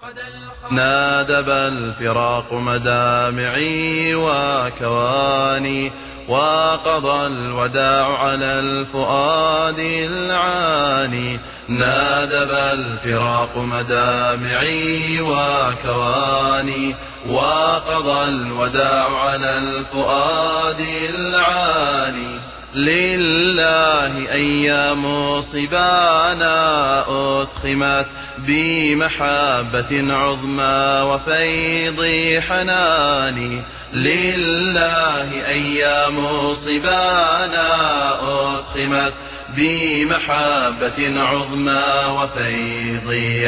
نادب الفراق مدامعي وكواني، وقضى الوداع على الفؤاد العاني. نادب الفراق مدامعي وكواني، وقضى الوداع على الفؤاد العاني. لله أيام صبانا أتخمت بمحبة عظمى وفيض حنان. لله أيام صبانا أتخمت بمحبة عظمى وفيض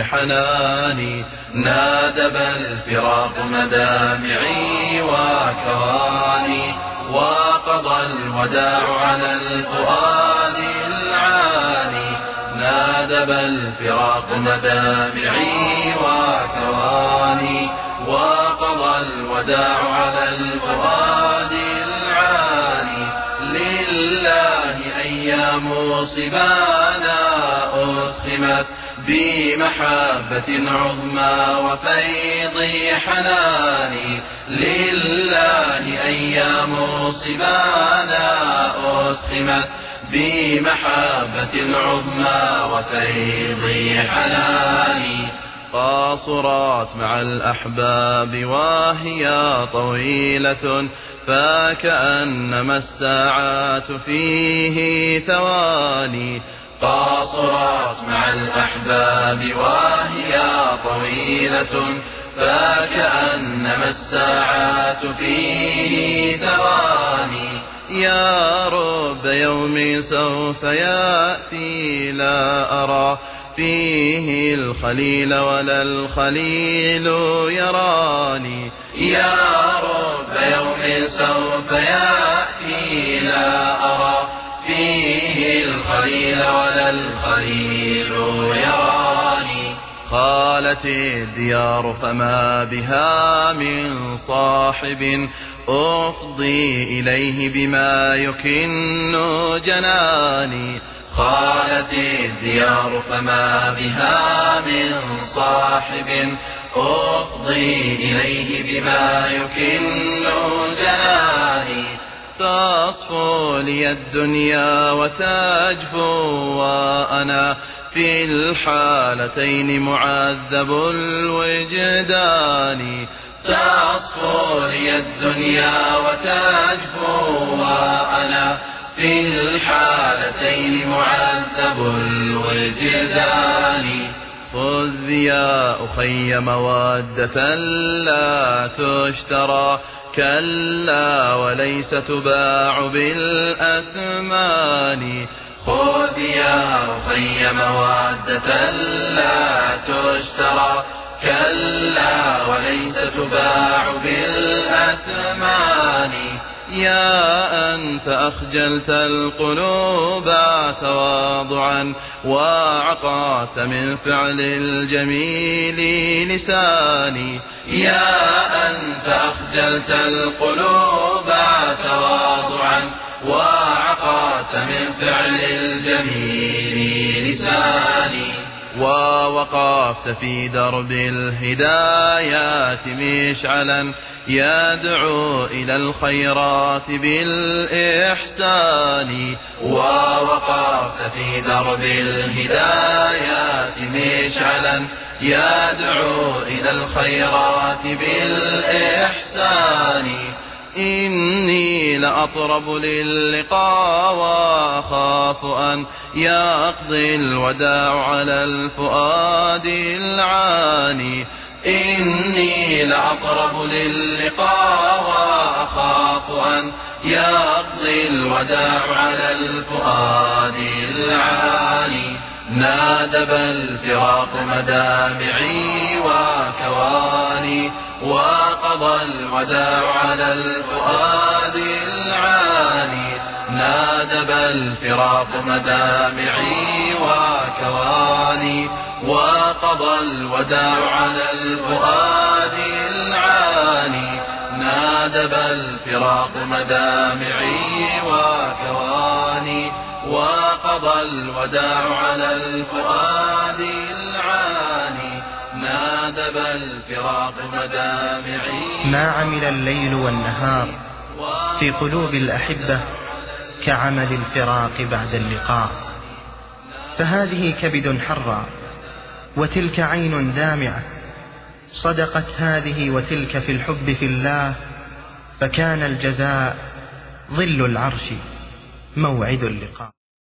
حنان. نادب الفراق مدامعي وكواني، وقضى الوداع على الفؤاد العاني. نادب الفراق مدامعي وكواني، وقضى الوداع على الفؤاد العاني. لله أيام صبانا أتخمت بمحبة عظمى وفيض حنان. لله أيام صبانا أتخمت بمحبة عظمى وفيض حنان. قاصرات مع الأحباب وهي طويلة، فكأنما الساعات فيه ثواني. قاصرات مع الأحباب وهي طويلة، فكأنما الساعات فيه ثواني. يا رب يوم سوف يأتي لا أرى فيه الخليل ولا الخليل يراني. يا رب يوم سوف يأتي لا أرى فيه الخليل ولا الخليل يراني. خالت الديار فما بها من صاحب أفضي إليه بما يكن جناني. خالت الديار فما بها من صاحب أفضي إليه بما يكن جناني. تصفو لي الدنيا وتجفو وأنا في الحالتين معذب الوجدان. تصفو لي الدنيا وتجفو وأنا في الحالتين معذب الوجدان. خذ يا أخي مودة لا تشترى، كلا وليس تباع بالأثمان. خذ يا أخي مودة لا تشترى، كلا وليس تباع بالأثمان. يا أنت أخجلت القلوب تواضعا، وعقعت من فعل الجميل لساني. يا أنت أخجلت القلوب تواضعا، وعقعت من فعل الجميل لساني. ووقفت في درب الهدايات مشعلا يدعو إلى الخيرات بالإحسان. ووقفت في درب الهدايات مشعلا يدعو إلى الخيرات بالإحسان. إني لأطرب للقاء وأخاف أن يقضي الوداع على الفؤاد العاني. إني لأطرب للقاء وأخاف أن يقضي الوداع على الفؤاد العاني. نادب الفراق مدامعي وكواني، وقضى الوداع على الفؤاد العاني. نادب الفراق مدامعي وكواني، وقضى الوداع على الفؤاد العاني. نادب الفراق مدامعي وكواني، وقضى الوداع على الفؤاد العاني. دب الفراق مدامعي. ما عمل الليل والنهار في قلوب الأحبة كعمل الفراق بعد اللقاء. فهذه كبد حرى وتلك عين دامعة، صدقت هذه وتلك في الحب في الله، فكان الجزاء ظل العرش موعد اللقاء.